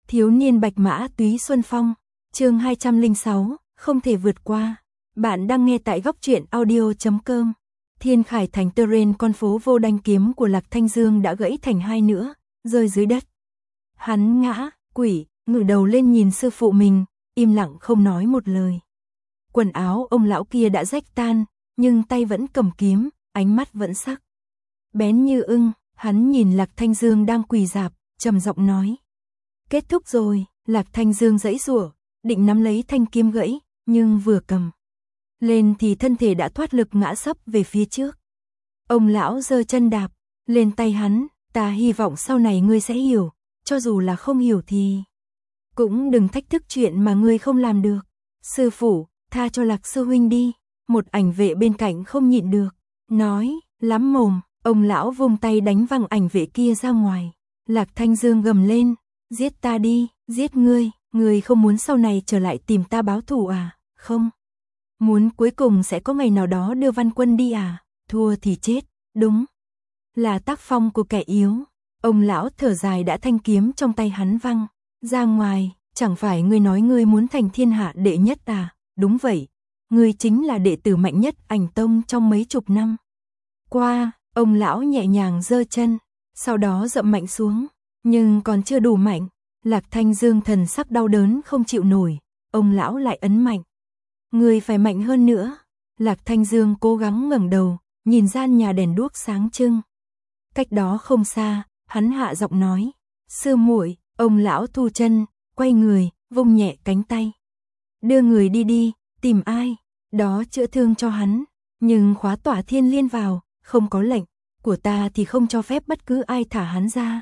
Thiếu niên bạch mã túy xuân phong, chương 206, không thể vượt qua. Bạn đang nghe tại góc truyện audio.com. Thiên Khải Thành Tơ Rên, con phố vô đanh kiếm của Lạc Thanh Dương đã gãy thành hai nửa, rơi dưới đất. Hắn ngã, quỷ, ngửa đầu lên nhìn sư phụ mình, im lặng không nói một lời. Quần áo ông lão kia đã rách tan, nhưng tay vẫn cầm kiếm, ánh mắt vẫn sắc bén như ưng. Hắn nhìn Lạc Thanh Dương đang quỳ rạp, trầm giọng nói: kết thúc rồi. Lạc Thanh Dương giãy giụa, định nắm lấy thanh kiếm gãy, nhưng vừa cầm lên thì thân thể đã thoát lực ngã sấp về phía trước. Ông lão giơ chân đạp lên tay hắn: ta hy vọng sau này ngươi sẽ hiểu, cho dù là không hiểu thì cũng đừng thách thức chuyện mà ngươi không làm được. Sư phụ, tha cho Lạc sư huynh đi. Một ảnh vệ bên cạnh không nhịn được, nói: lắm mồm. Ông lão vung tay đánh văng ảnh vệ kia ra ngoài. Lạc Thanh Dương gầm lên: giết ta đi, giết ngươi. Ngươi không muốn sau này trở lại tìm ta báo thù à? Không muốn cuối cùng sẽ có ngày nào đó đưa Văn Quân đi à? Thua thì chết, đúng là tác phong của kẻ yếu. Ông lão thở dài đã thanh kiếm trong tay hắn văng ra ngoài. Chẳng phải ngươi nói ngươi muốn thành thiên hạ đệ nhất à? Đúng vậy, ngươi chính là đệ tử mạnh nhất Ảnh Tông trong mấy chục năm qua. Ông lão nhẹ nhàng giơ chân, sau đó dậm mạnh xuống, nhưng còn chưa đủ mạnh. Lạc Thanh Dương thần sắc đau đớn không chịu nổi, ông lão lại ấn mạnh: ngươi phải mạnh hơn nữa. Lạc Thanh Dương cố gắng ngẩng đầu, nhìn gian nhà đèn đuốc sáng trưng cách đó không xa, hắn hạ giọng nói: sư muội. Ông lão thu chân, quay người, vung nhẹ cánh tay: đưa người đi đi, tìm ai đó chữa thương cho hắn, nhưng khóa tỏa Thiên Liên vào, không có lệnh của ta thì không cho phép bất cứ ai thả hắn ra.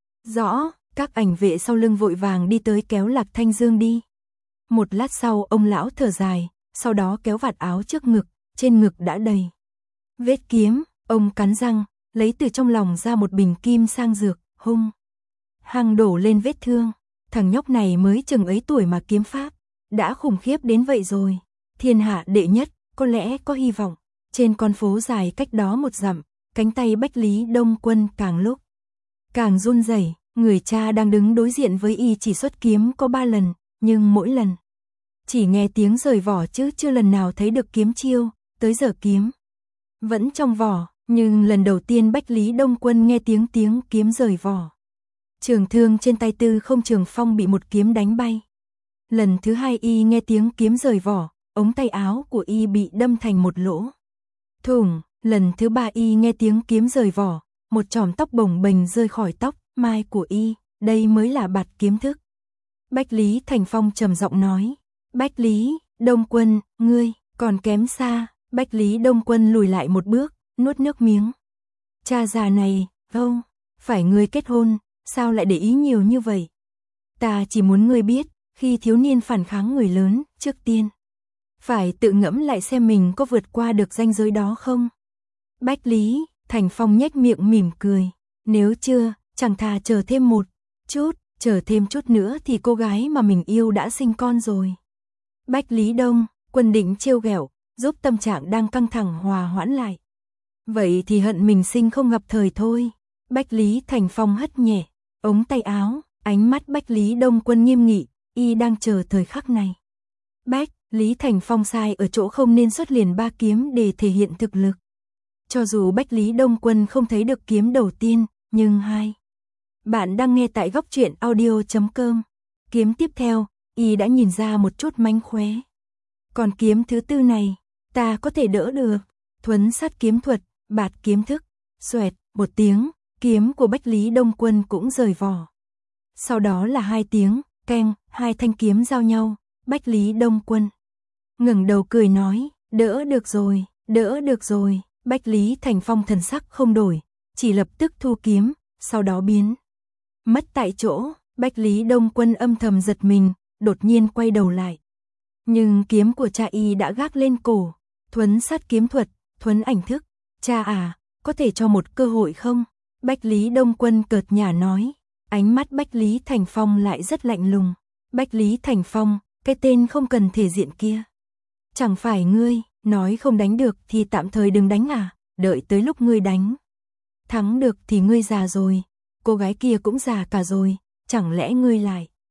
Rõ. Các ảnh vệ sau lưng vội vàng đi tới kéo Lạc Thanh Dương đi. Một lát sau ông lão thở dài, sau đó kéo vạt áo trước ngực, trên ngực đã đầy vết kiếm. Ông cắn răng, lấy từ trong lòng ra một bình kim sang dược, hung hăng đổ lên vết thương. Thằng nhóc này mới chừng ấy tuổi mà kiếm pháp đã khủng khiếp đến vậy rồi. Thiên hạ đệ nhất, có lẽ có hy vọng. Trên con phố dài cách đó một dặm, cánh tay Bách Lý Đông Quân càng lúc càng run rẩy. Người cha đang đứng đối diện với y chỉ xuất kiếm có 3 lần, nhưng mỗi lần chỉ nghe tiếng rời vỏ chứ chưa lần nào thấy được kiếm chiêu. Tới giờ kiếm vẫn trong vỏ, nhưng lần đầu tiên Bách Lý Đông Quân nghe tiếng kiếm rời vỏ. Trường thương trên tay Tư Không Trường Phong bị một kiếm đánh bay. Lần thứ hai y nghe tiếng kiếm rời vỏ, ống tay áo của y bị đâm thành một lỗ thủng. Lần thứ ba y nghe tiếng kiếm rời vỏ, một chòm tóc bồng bềnh rơi khỏi tóc mai của y. Đây mới là bạt kiếm thức. Bách Lý Thành Phong trầm giọng nói: Bách Lý Đông Quân, ngươi còn kém xa. Bách Lý Đông Quân lùi lại một bước, nuốt nước miếng. Cha già này, phải ngươi kết hôn, sao lại để ý nhiều như vậy? Ta chỉ muốn ngươi biết, khi thiếu niên phản kháng người lớn, trước tiên phải tự ngẫm lại xem mình có vượt qua được ranh giới đó không. Bách Lý Thành Phong nhếch miệng mỉm cười: nếu chưa, chẳng thà chờ thêm một chút, chờ thêm chút nữa thì cô gái mà mình yêu đã sinh con rồi. Bách Lý Đông Quân định trêu ghẹo, giúp tâm trạng đang căng thẳng hòa hoãn lại. Vậy thì hận mình sinh không gặp thời thôi. Bách Lý Thành Phong hất nhẹ ống tay áo, ánh mắt Bách Lý Đông Quân nghiêm nghị, y đang chờ thời khắc này. Bách Lý Thành Phong sai ở chỗ không nên xuất liền 3 kiếm để thể hiện thực lực. Cho dù Bách Lý Đông Quân không thấy được kiếm đầu tiên, nhưng bạn đang nghe tại góc truyện audio.com. Kiếm tiếp theo, y đã nhìn ra một chút mánh khóe. Còn kiếm thứ tư này, ta có thể đỡ được. Thuấn sát kiếm thuật, bạt kiếm thức. Xoẹt một tiếng, kiếm của Bách Lý Đông Quân cũng rời vỏ. Sau đó là 2 tiếng, keng, 2 thanh kiếm giao nhau. Bách Lý Đông Quân ngẩng đầu cười nói: đỡ được rồi, đỡ được rồi. Bách Lý Thành Phong thần sắc không đổi, chỉ lập tức thu kiếm, sau đó biến mất tại chỗ. Bách Lý Đông Quân âm thầm giật mình, đột nhiên quay đầu lại. Nhưng kiếm của cha y đã gác lên cổ. Thuấn sát kiếm thuật, thuấn ảnh thức. Cha à, có thể cho một cơ hội không? Bách Lý Đông Quân cợt nhả nói. Ánh mắt Bách Lý Thành Phong lại rất lạnh lùng. Bách Lý Thành Phong, cái tên không cần thể diện kia. Chẳng phải ngươi nói không đánh được thì tạm thời đừng đánh à? Đợi tới lúc ngươi đánh thắng được thì ngươi già rồi, cô gái kia cũng già cả rồi, chẳng lẽ ngươi lại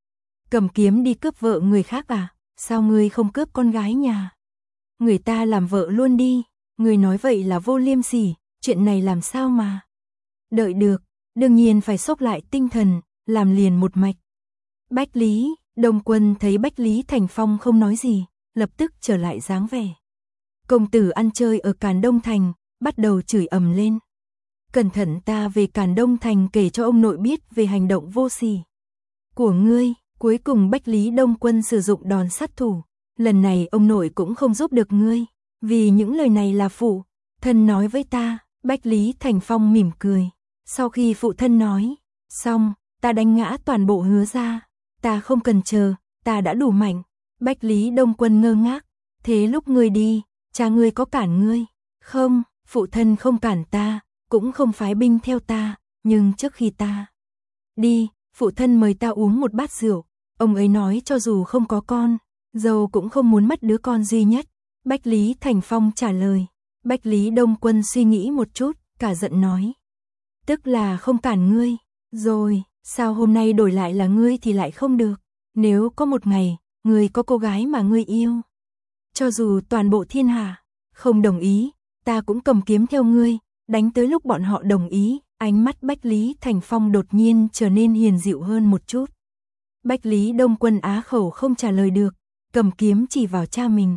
Cầm kiếm đi cướp vợ người khác à? Sao ngươi không cướp con gái nhà? Người ta làm vợ luôn đi. Ngươi nói vậy là vô liêm sỉ, chuyện này làm sao mà? Đợi được, đương nhiên phải xốc lại tinh thần, làm liền một mạch. Bách Lý, Đông Quân thấy Bách Lý Thành Phong không nói gì, lập tức trở lại dáng vẻ. Công tử ăn chơi ở Càn Đông Thành, bắt đầu chửi ầm lên. Cẩn thận ta về Càn Đông Thành kể cho ông nội biết về hành động vô sỉ của ngươi. Cuối cùng Bách Lý Đông Quân sử dụng đòn sát thủ. Lần này ông nội cũng không giúp được ngươi, vì những lời này là phụ thân nói với ta. Bách Lý Thành Phong mỉm cười. Sau khi phụ thân nói xong, ta đánh ngã toàn bộ Hứa gia. Ta không cần chờ, ta đã đủ mạnh. Bách Lý Đông Quân ngơ ngác. Thế lúc ngươi đi, cha ngươi có cản ngươi? Không, phụ thân không cản ta, cũng không phái binh theo ta, nhưng trước khi ta đi, phụ thân mời ta uống một bát rượu. Ông ấy nói cho dù không có con, dâu cũng không muốn mất đứa con duy nhất. Bách Lý Thành Phong trả lời. Bách Lý Đông Quân suy nghĩ một chút, cả giận nói. Tức là không cản ngươi, rồi, sao hôm nay đổi lại là ngươi thì lại không được? Nếu có một ngày, ngươi có cô gái mà ngươi yêu, cho dù toàn bộ thiên hạ không đồng ý, ta cũng cầm kiếm theo ngươi, đánh tới lúc bọn họ đồng ý. Ánh mắt Bách Lý Thành Phong đột nhiên trở nên hiền dịu hơn một chút. Bách Lý Đông Quân á khẩu không trả lời được, cầm kiếm chỉ vào cha mình.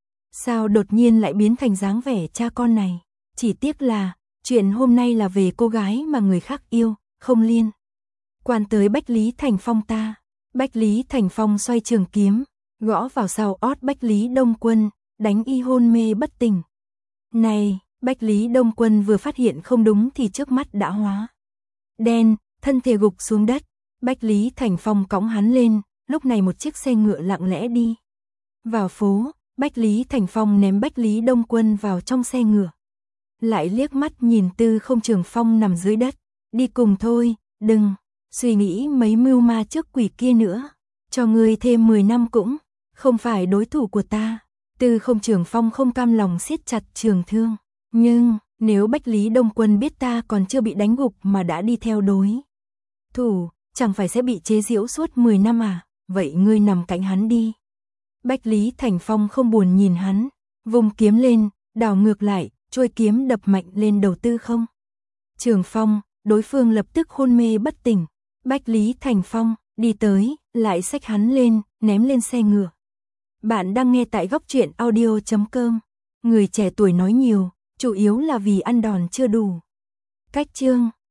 Sao đột nhiên lại biến thành dáng vẻ cha con này? Chỉ tiếc là, chuyện hôm nay là về cô gái mà người khác yêu, không liên quan tới Bách Lý Thành Phong ta. Bách Lý Thành Phong xoay trường kiếm, gõ vào sau ót Bách Lý Đông Quân, đánh y hôn mê bất tỉnh. Này, Bách Lý Đông Quân vừa phát hiện không đúng thì trước mắt đã hóa đen, thân thể gục xuống đất. Bách Lý Thành Phong cõng hắn lên, lúc này một chiếc xe ngựa lặng lẽ đi vào phố. Bách Lý Thành Phong ném Bách Lý Đông Quân vào trong xe ngựa, lại liếc mắt nhìn Tư Không Trường Phong nằm dưới đất. Đi cùng thôi, đừng suy nghĩ mấy mưu ma trước quỷ kia nữa, cho ngươi thêm 10 năm cũng không phải đối thủ của ta. Tư Không Trường Phong không cam lòng siết chặt trường thương. Nhưng, nếu Bách Lý Đông Quân biết ta còn chưa bị đánh gục mà đã đi theo đối thủ, chẳng phải sẽ bị chế giễu suốt 10 năm à? Vậy ngươi nằm cạnh hắn đi. Bách Lý Thành Phong không buồn nhìn hắn, vùng kiếm lên, đảo ngược lại, chuôi kiếm đập mạnh lên đầu Tư Không Trường Phong, đối phương lập tức hôn mê bất tỉnh. Bách Lý Thành Phong đi tới, lại xách hắn lên, ném lên xe ngựa. Bạn đang nghe tại Góc Truyện Audio.com. Người trẻ tuổi nói nhiều, chủ yếu là vì ăn đòn chưa đủ. Cách chương